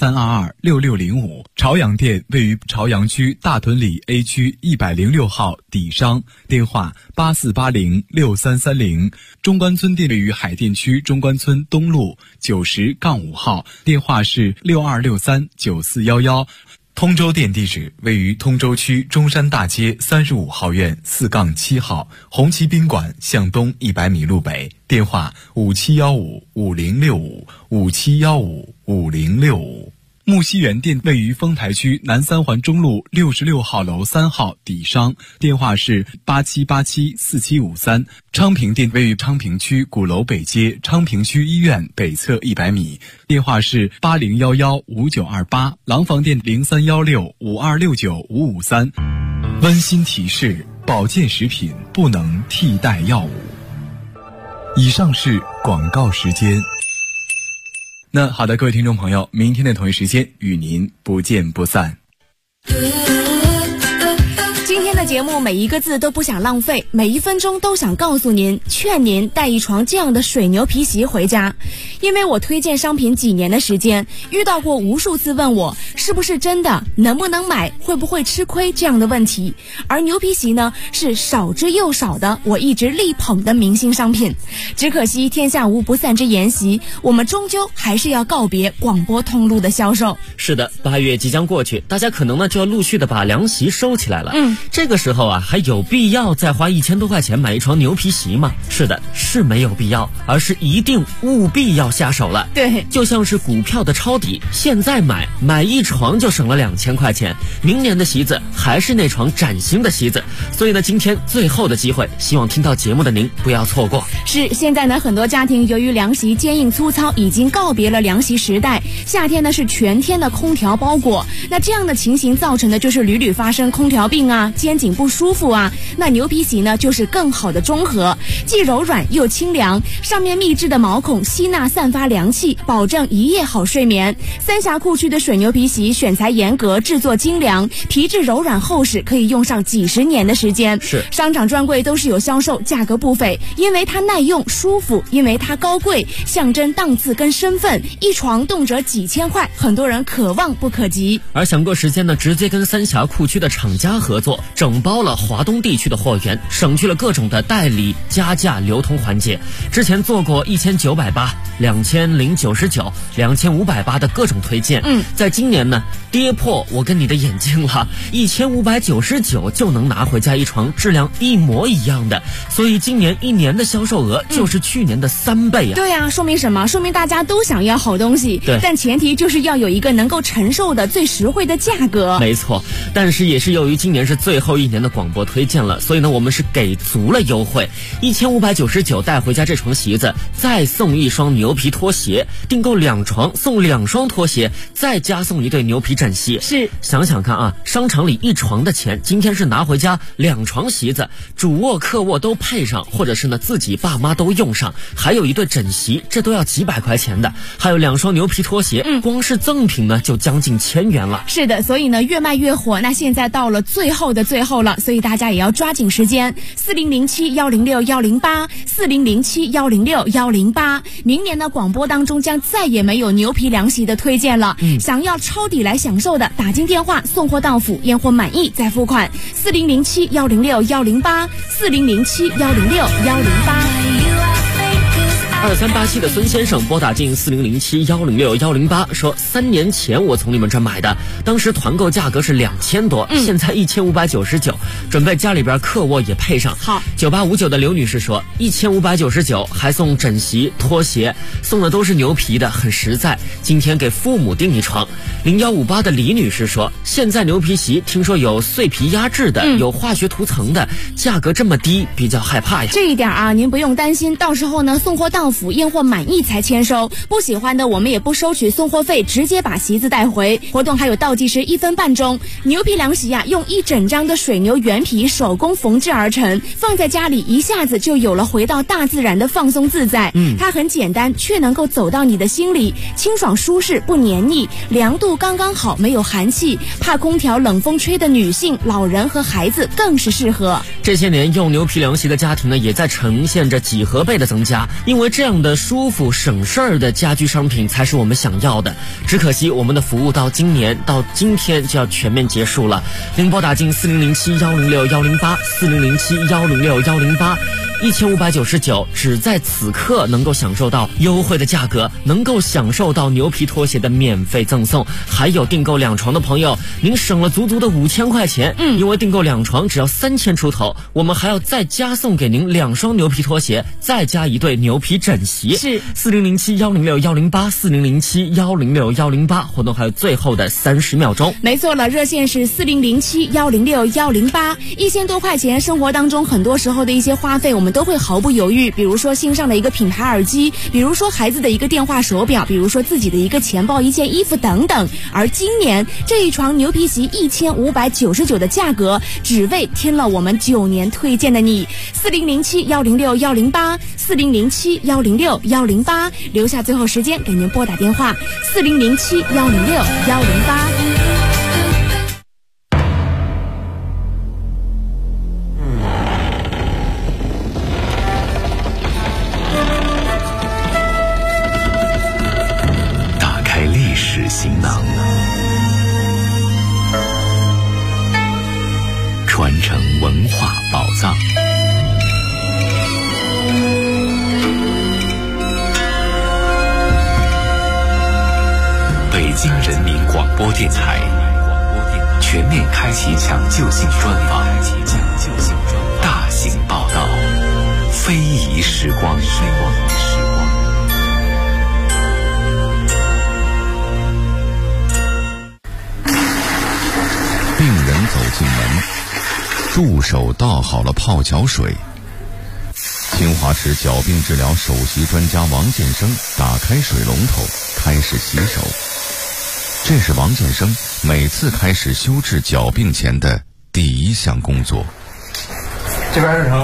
Speaker 2: 83226605。朝阳店位于朝阳区大屯里 A 区106号底商，电话84806330。中关村店位于海淀区中关村东路90-5号，电话是62639411。通州店地址位于通州区中山大街35号院4-7号，红旗宾馆向东100米路北，电话57155065，57155065。木樨园店位于丰台区南三环中路66号楼3号底商，电话是87874753。昌平店位于昌平区鼓楼北街昌平区医院北侧100米，电话是80115928。廊坊店031652695553。温馨提示：保健食品不能替代药物。以上是广告时间。 那好的，各位听众朋友，明天的同一时间与您不见不散。
Speaker 8: 今天的节目每一个字都不想浪费，每一分钟都想告诉您，劝您带一床这样的水牛皮席回家。因为我推荐商品几年的时间，遇到过无数次问我是不是真的，能不能买，会不会吃亏这样的问题。而牛皮席呢，是少之又少的我一直力捧的明星商品。只可惜天下无不散之筵席，我们终究还是要告别广播通路的销售。
Speaker 9: 是的，8月即将过去，大家可能呢就要陆续的把凉席收起来了。这个时候啊，还有必要再花1000多块钱买一床牛皮席吗？是的，是没有必要，而是一定务必要下手了。
Speaker 8: 对，
Speaker 9: 就像是股票的抄底，现在买一床就省了2000块钱，明年的席子还是那床崭新的席子。所以呢，今天最后的机会，希望听到节目的您不要错过。
Speaker 8: 是，现在呢，很多家庭由于凉席坚硬粗糙，已经告别了凉席时代。夏天呢是全天的空调包裹，那这样的情形造成的就是屡屡发生空调病啊、肩颈不舒服啊。那牛皮席呢就是更好的中和，既柔软又清凉，上面秘制的毛孔吸纳散发凉气，保证一夜好睡眠。三峡库区的水牛皮席选材严格，制作精良，皮质柔软厚实，可以用上几十年的时间。
Speaker 9: 是，
Speaker 8: 商场专柜都是有销售，价格不菲，因为它耐用舒服，因为它高贵，象征档次跟身份，一床动辄几千块，很多人可望不可及。
Speaker 9: 而想过时间呢，直接跟三峡库区的厂家合作，整包了华东地区的货源，省去了各种的代理、加价、流通环节。之前做过1980、2099、2580的各种推荐，在今年呢，跌破我跟你的眼睛了，1599就能拿回家一床质量一模一样的，所以今年1年的销售额就是去年的3倍啊！
Speaker 8: 对啊，说明什么？说明大家都想要好东西，
Speaker 9: 对，
Speaker 8: 但前提就是要有一个能够承受的最实惠的价格。
Speaker 9: 没错，但是也是由于今年是最后1年的广播推荐了，所以呢，我们是给足了优惠，1599带回家这床席子，再送1双牛皮拖鞋，订购2床送2双拖鞋，再加送1对牛皮枕席。
Speaker 8: 是，
Speaker 9: 想想看啊，商场里1床的钱，今天是拿回家2床席子，主卧客卧都配上，或者是呢自己爸妈都用上，还有1对枕席，这都要几百块钱的，还有2双牛皮拖鞋，光是赠品呢就将近1000元了。
Speaker 8: 是的，所以呢越卖越火，那现在到了最后的最后了，所以大家也要抓紧时间，4007-106-108，4007-106-108。明年的广播当中将再也没有牛皮凉席的推荐了，想要抄底来享受的，打进电话，送货到府，验货满意再付款
Speaker 9: ，4007-106-108，4007-106-108。2387的孙先生拨打进4007-106-108，说3年前我从你们这买的，当时团购价格是2000多，现在1599，准备家里边客卧也配上。
Speaker 8: 好
Speaker 9: ，9859的刘女士说1599还送枕席、拖鞋，送的都是牛皮的，很实在。今天给父母订1床。0158的李女士说，现在牛皮席听说有碎皮压制的，有化学涂层的，价格这么低，比较害怕呀。
Speaker 8: 这一点啊，您不用担心，到时候呢送货到府，验货满意才签收，不喜欢的我们也不收取送货费，直接把席子带回。活动还有倒计时1分半钟。牛皮凉席啊，用1整张的水牛原皮手工缝制而成，放在家里一下子就有了回到大自然的放松自在。它很简单，却能够走到你的心里，清爽舒适不黏腻，凉度刚刚好，没有寒气，怕空调冷风吹的女性、老人和孩子更是适合。
Speaker 9: 这些年用牛皮凉席的家庭呢，也在呈现着几何倍的增加，因为这样的舒服省事儿的家居商品才是我们想要的。只可惜我们的服务到今天就要全面结束了。您拨打进4007-106-108，4007-106-108，1599只在此刻能够享受到优惠的价格，能够享受到牛皮拖鞋的免费赠送，还有订购2床的朋友，您省了足足的5000块钱。因为订购2床只要3000出头，我们还要再加送给您2双牛皮拖鞋，再加1对牛皮枕席。是4007-106-108，4007-106-108，活动还有最后的30秒钟。
Speaker 8: 没错了，热线是4007-106-108，1000多块钱，生活当中很多时候的一些花费，我们们都会毫不犹豫，比如说新上的一个品牌耳机，比如说孩子的一个电话手表，比如说自己的一个钱包、一件衣服等等。而今年这一床牛皮席1599的价格，只为听了我们9年推荐的你。4007-106-108，4007-106-108，留下最后时间给您拨打电话4007-106-108。
Speaker 2: 行囊，传承文化宝藏。北京人民广播电台全面开启抢救性专访，大型报道，非遗时光。病人走进门，助手倒好了泡脚水。清华池脚病治疗首席专家王建生打开水龙头，开始洗手。这是王建生每次开始修治脚病前的第一项工作。
Speaker 10: 这边是疼，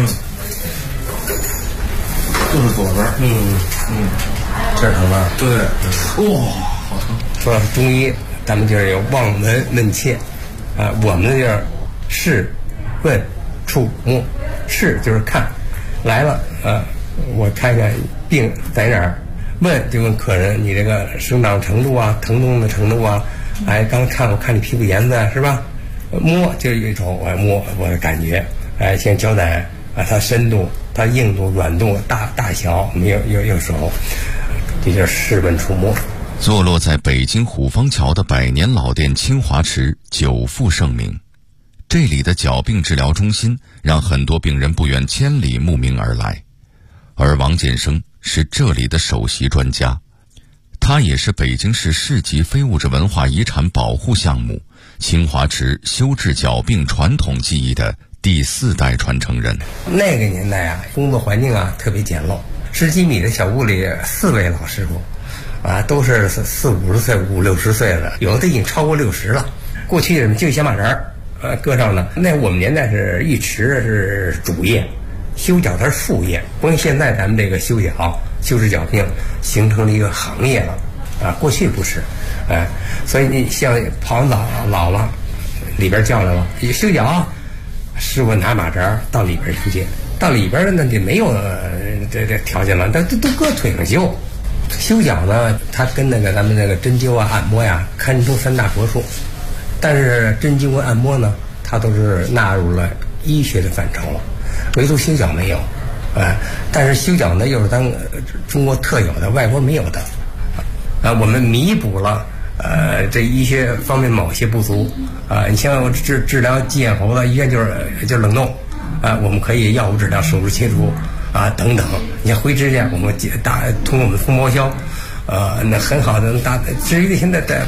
Speaker 10: 就是左边，这儿疼了，对，哇，好疼。
Speaker 11: 说到中医，咱们就是有望闻问切。我们的就是视、问、触、摸。视就是看，来了，我看看病在哪儿。问就问客人你这个生长程度啊，疼痛的程度啊。刚看我看你皮肤颜色是吧？摸就是一种我摸我的感觉，像脚胆它深度、它硬度、软度、大小，有手，这就是视、问、触、摸。
Speaker 2: 坐落在北京虎坊桥的100年老店清华池久负盛名，这里的脚病治疗中心让很多病人不远千里慕名而来，而王建生是这里的首席专家，他也是北京市市级非物质文化遗产保护项目清华池修治脚病传统技艺的第4代传承人。
Speaker 11: 那个年代啊，工作环境啊特别简陋，10几米的小屋里4位老师傅。都是40-50岁、50-60岁了，有的已经超过60了。过去就小马扎搁上了。那我们年代是浴池是主业，修脚它是副业。不像现在咱们这个修脚、修治脚病形成了一个行业了过去不是，所以你像跑老了，里边叫来了修脚，师傅拿马扎到里边去，到里边呢就没有这条件了，都搁腿上修。修脚呢，它跟咱们那个针灸啊、按摩呀，堪称3大国术。但是针灸和按摩呢，它都是纳入了医学的范畴了，唯独修脚没有。但是修脚呢，又是咱中国特有的，外国没有的。我们弥补了这医学方面某些不足。你像我治疗鸡眼喉的，医院就是冷冻。我们可以药物治疗、手术切除。等等，你像灰指甲，我们通过我们的蜂包销，那很好的能至于现在在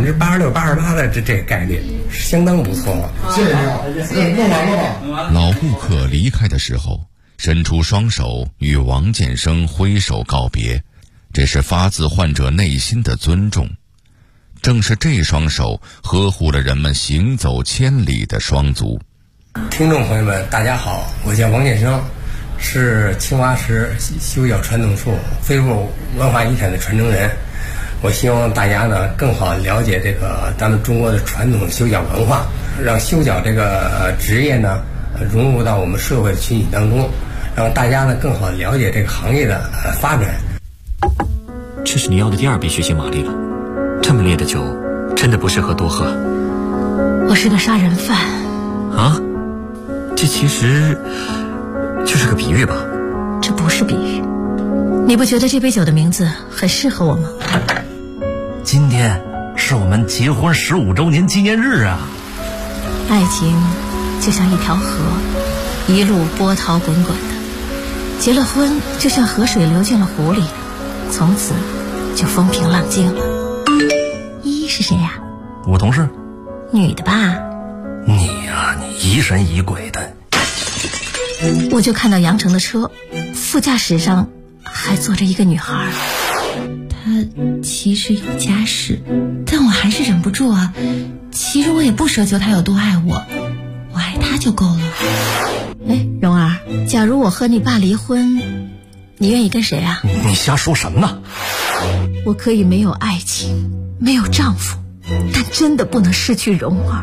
Speaker 11: 86%、88%的这个概率，相当不错了。
Speaker 10: 谢谢您，弄完了吧？
Speaker 2: 老顾客离开的时候，伸出双手与王建生挥手告别，这是发自患者内心的尊重。正是这双手呵护了人们行走千里的双足。
Speaker 11: 听众朋友们，大家好，我叫王建生。是清华池修脚传统术非物文化遗产的传承人。我希望大家呢更好了解这个咱们中国的传统修脚文化，让修脚这个职业呢融入到我们社会群体当中，让大家呢更好了解这个行业的发展。
Speaker 9: 这是你要的第2杯血腥玛丽了，这么烈的酒真的不适合多喝。
Speaker 6: 我是个杀人犯
Speaker 9: 啊，这其实就是个比喻吧？
Speaker 6: 这不是比喻，你不觉得这杯酒的名字很适合我吗？
Speaker 12: 今天是我们结婚15周年纪念日啊！
Speaker 6: 爱情就像一条河，一路波涛滚滚的，结了婚就像河水流进了湖里，从此就风平浪静了。依依是谁呀？
Speaker 12: 我同事。
Speaker 6: 女的吧？
Speaker 12: 你呀，你疑神疑鬼的。
Speaker 13: 我就看到杨成的车，副驾驶上还坐着一个女孩。
Speaker 14: 他其实有家室，但我还是忍不住啊。其实我也不奢求他有多爱我，我爱他就够了。
Speaker 13: 哎，蓉儿，假如我和你爸离婚，你愿意跟谁啊？
Speaker 12: 你瞎说什么呢？
Speaker 13: 我可以没有爱情，没有丈夫，但真的不能失去蓉儿。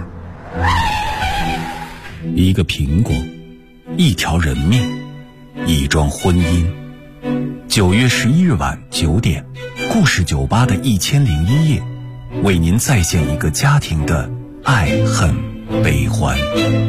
Speaker 2: 一个苹果，一条人命，一桩婚姻。9月11日晚9点，故事酒吧的1001夜，为您再现一个家庭的爱恨悲欢。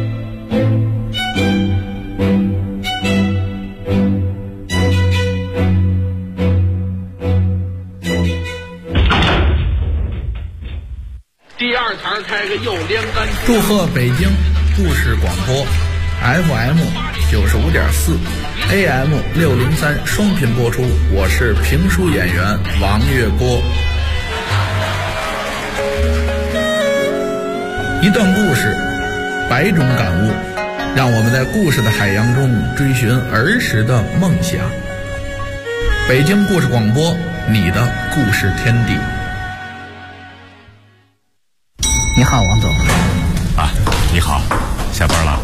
Speaker 15: 第二堂开个右连杆。
Speaker 16: 祝贺北京故事广播 FM 95.4 AM 603双频播出，我是评书演员王月波。一段故事，百种感悟，让我们在故事的海洋中追寻儿时的梦想。北京故事广播，你的故事天地。
Speaker 17: 你好，王总。
Speaker 1: 啊，你好，下班了。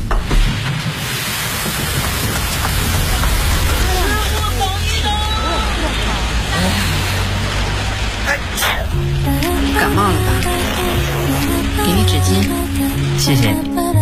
Speaker 3: 感冒了吧？给你纸巾。
Speaker 17: 谢谢。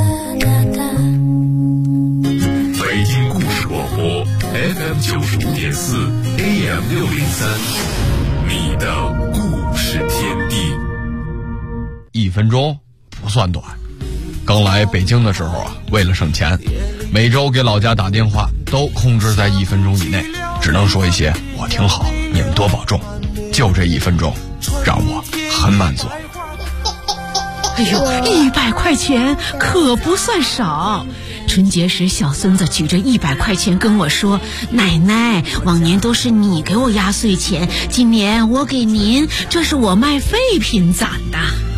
Speaker 1: 北京故事广播 FM 95.4 AM 603，你的故事天地。
Speaker 4: 1分钟不算短。刚来北京的时候啊，为了省钱，每周给老家打电话都控制在1分钟以内，只能说一些我挺好，你们多保重。就这1分钟，让我很满足。
Speaker 18: 哎呦，100块钱可不算少。春节时，小孙子举着100块钱跟我说：“奶奶，往年都是你给我压岁钱，今年我给您，这是我卖废品攒的。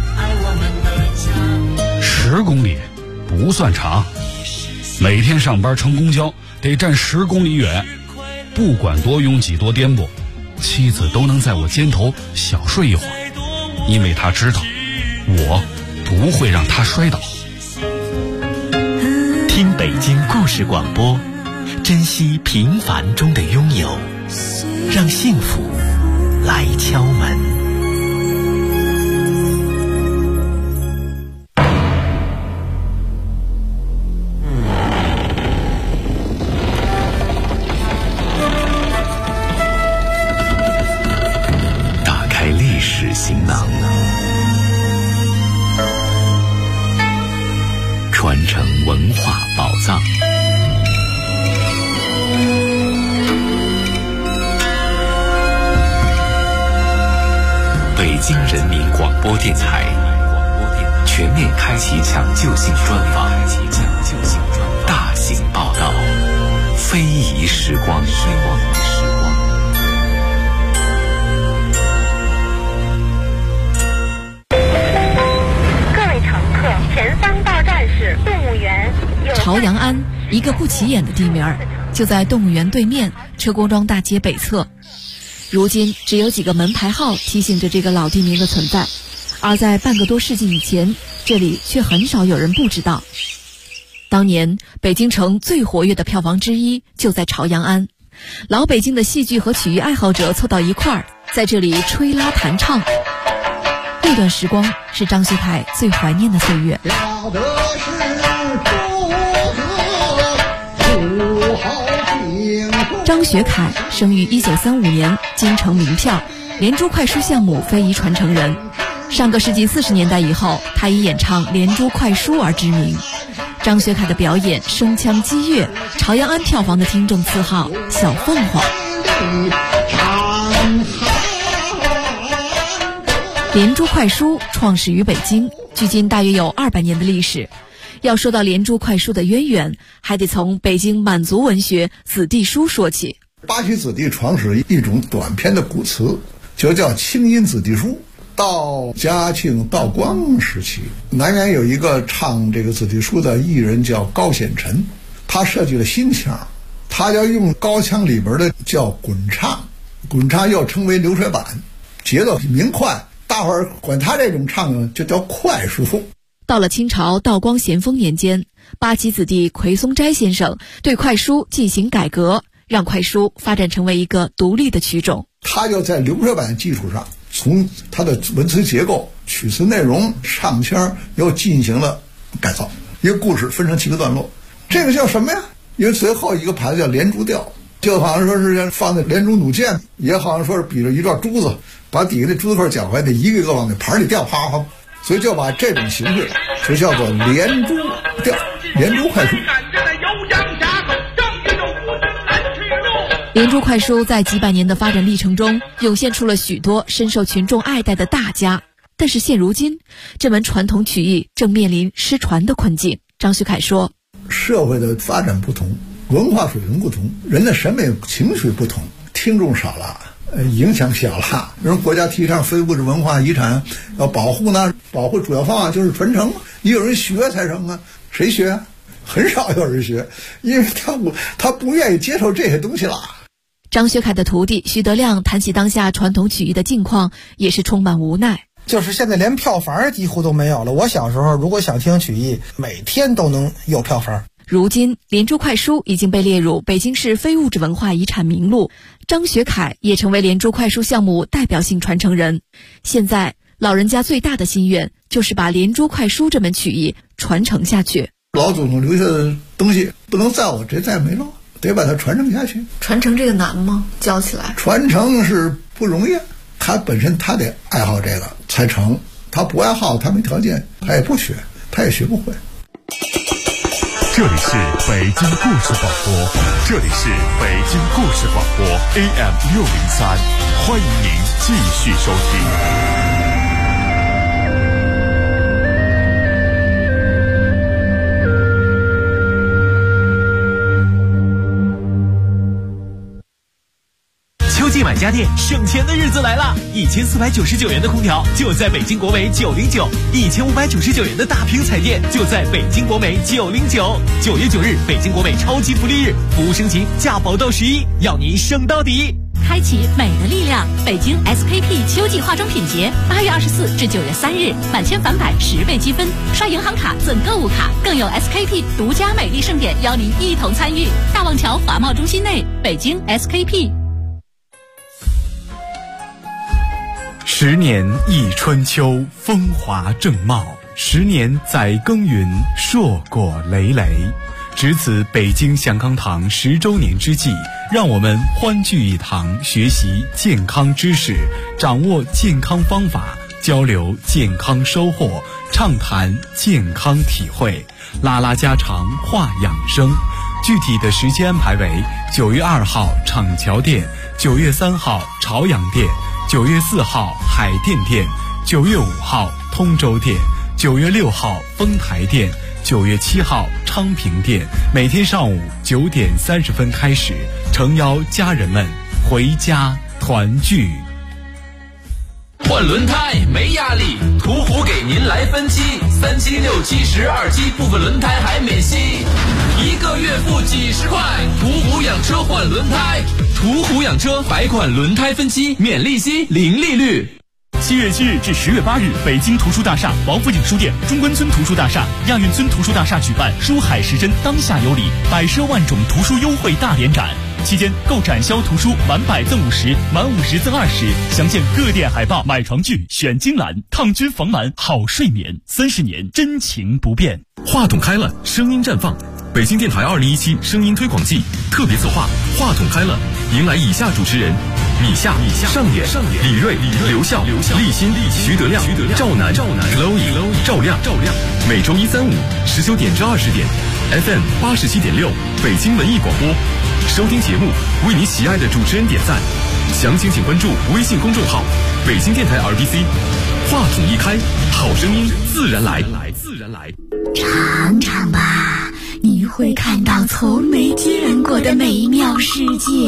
Speaker 19: ”10公里不算长，每天上班乘公交得站10公里远，不管多拥挤多颠簸，妻子都能在我肩头小睡一会儿，因为她知道我不会让她摔倒。
Speaker 20: 听北京故事广播，珍惜平凡中的拥有，让幸福来敲门。
Speaker 1: 打开历史行囊，传承文化宝藏。北京人民广播电台全面开启抢救性专访，大型报道，非遗时光。
Speaker 21: 前3到站是动物园。
Speaker 6: 朝阳庵，一个不起眼的地名，就在动物园对面车公庄大街北侧。如今只有几个门牌号提醒着这个老地名的存在，而在半个多世纪以前，这里却很少有人不知道。当年北京城最活跃的票房之一就在朝阳庵，老北京的戏剧和曲艺爱好者凑到一块儿，在这里吹拉弹唱。那段时光是张学凯最怀念的岁月。张学凯生于1935年，京城名票，连珠快书项目非遗传承人。上个世纪40年代以后，他以演唱连珠快书而知名。张学凯的表演声腔激越，朝阳庵票房的听众赐号小凤凰。连珠快书创始于北京，距今大约有200年的历史。要说到连珠快书的渊源，还得从北京满族文学子弟书说起。
Speaker 22: 八旗子弟创始一种短篇的古词，就叫清音子弟书。到嘉庆、道光时期，南园有一个唱这个子弟书的艺人叫高显臣， 他设计了新腔，他要用高腔里边的叫滚唱，滚唱又称为流水板，节奏明快，大伙儿管他这种唱呢就叫快书。
Speaker 5: 到了清朝道光咸丰年间，八旗子弟奎松斋先生对快书进行改革，让快书发展成为一个独立的曲种。
Speaker 22: 他就在流水板基础上，从他的文词结构、曲词内容、唱腔又进行了改造。一个故事分成7个段落，这个叫什么呀？因为最后一个牌子叫连珠调，就好像说是放在连珠弩箭，也好像说是比着一段珠子，把底下的珠子块搅回来，得一个一个往那盘里掉，啪啪。所以就把这种形式就叫做连珠调、连珠快书。
Speaker 5: 连珠快书在几百年的发展历程中，涌现出了许多深受群众爱戴的大家。但是现如今，这门传统曲艺正面临失传的困境。张学凯说，
Speaker 22: 社会的发展不同，文化水平不同，人的审美情绪不同，听众少了，影响小了。人国家提倡非物质文化遗产要保护呢，保护主要方法就是传承，你有人学才成啊。谁学啊？很少有人学，因为他不愿意接受这些东西了。
Speaker 5: 张学凯的徒弟徐德亮谈起当下传统曲艺的境况，也是充满无奈。
Speaker 7: 就是现在连票房几乎都没有了。我小时候如果想听曲艺，每天都能有票房。
Speaker 5: 如今连珠快书已经被列入北京市非物质文化遗产名录，张学凯也成为连珠快书项目代表性传承人。现在老人家最大的心愿就是把连珠快书这门曲艺传承下去。
Speaker 22: 老祖宗留下的东西不能在我这代没落，得把它传承下去。
Speaker 6: 传承这个难吗？教起来
Speaker 22: 传承是不容易，他本身他得爱好这个才成，他不爱好，他没条件，他也不学，他也学不会。
Speaker 1: 这里是北京故事广播，这里是北京故事广播 AM603，欢迎您继续收听。
Speaker 20: 秋季买家电省钱的日子来了，1499元的空调就在北京国美909，1599元的大屏彩电就在北京国美909。9月9日，北京国美超级福利日，服务升级，价保到11，要您省到底。
Speaker 23: 开启美的力量，北京 SKP 秋季化妆品节，8月24至9月3日，满千返百10倍积分，刷银行卡赠购物卡，更有 SKP 独家美丽盛典邀您一同参与。大望桥华贸中心内，北京 SKP。
Speaker 2: 10年一春秋，风华正茂；10年载耕耘，硕果累累。值此北京祥康堂10周年之际，让我们欢聚一堂，学习健康知识，掌握健康方法，交流健康收获，畅谈健康体会，拉拉家常，话养生。具体的时间安排为9月2号厂桥店，9月3号朝阳店，9月4号海淀店，9月5号通州店，9月6号丰台店，9月7号昌平店。每天上午9点30分开始，诚邀家人们回家团聚。
Speaker 24: 换轮胎没压力，途虎给您来分期，3期、6期、12期，部分轮胎还免息，1个月付几十块。途虎养车换轮胎，途虎养车百款轮胎分期，免利息，零利率。
Speaker 25: 7月7日至10月8日，北京图书大厦、王府井书店、中关村图书大厦、亚运村图书大厦举办书海时针当下有礼，百奢万种图书优惠大联展。期间购展销图书满100赠50，满50赠20。详见各店海报。买床具选金兰，抗菌防螨好睡眠，30年真情不变。
Speaker 26: 话筒开了，声音绽放。北京电台2017声音推广季特别策划话筒开了，迎来以下主持人：米夏、上演、李锐、刘笑、立新、徐德亮、赵楠、Chloe、赵亮。每周1、3、5 19点至20点 ，FM 87.6北京文艺广播。收听节目，为你喜爱的主持人点赞。详情请关注微信公众号“北京电台 RTC”。话筒一开，好声音自然来。
Speaker 13: 尝尝吧，你会看到从没见过的美妙世界。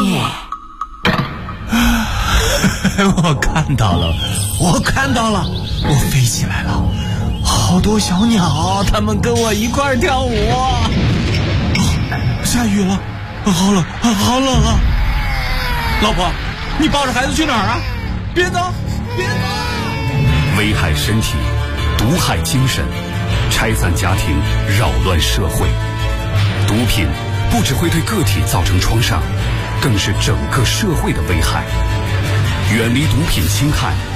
Speaker 20: 我看到了，我飞起来了，好多小鸟，它们跟我一块儿跳舞。
Speaker 25: 下雨了，好冷，好冷啊！老婆，你抱着孩子去哪儿啊？别走，别走！
Speaker 19: 危害身体，毒害精神，拆散家庭，扰乱社会。毒品不只会对个体造成创伤，更是整个社会的危害。远离毒品侵害，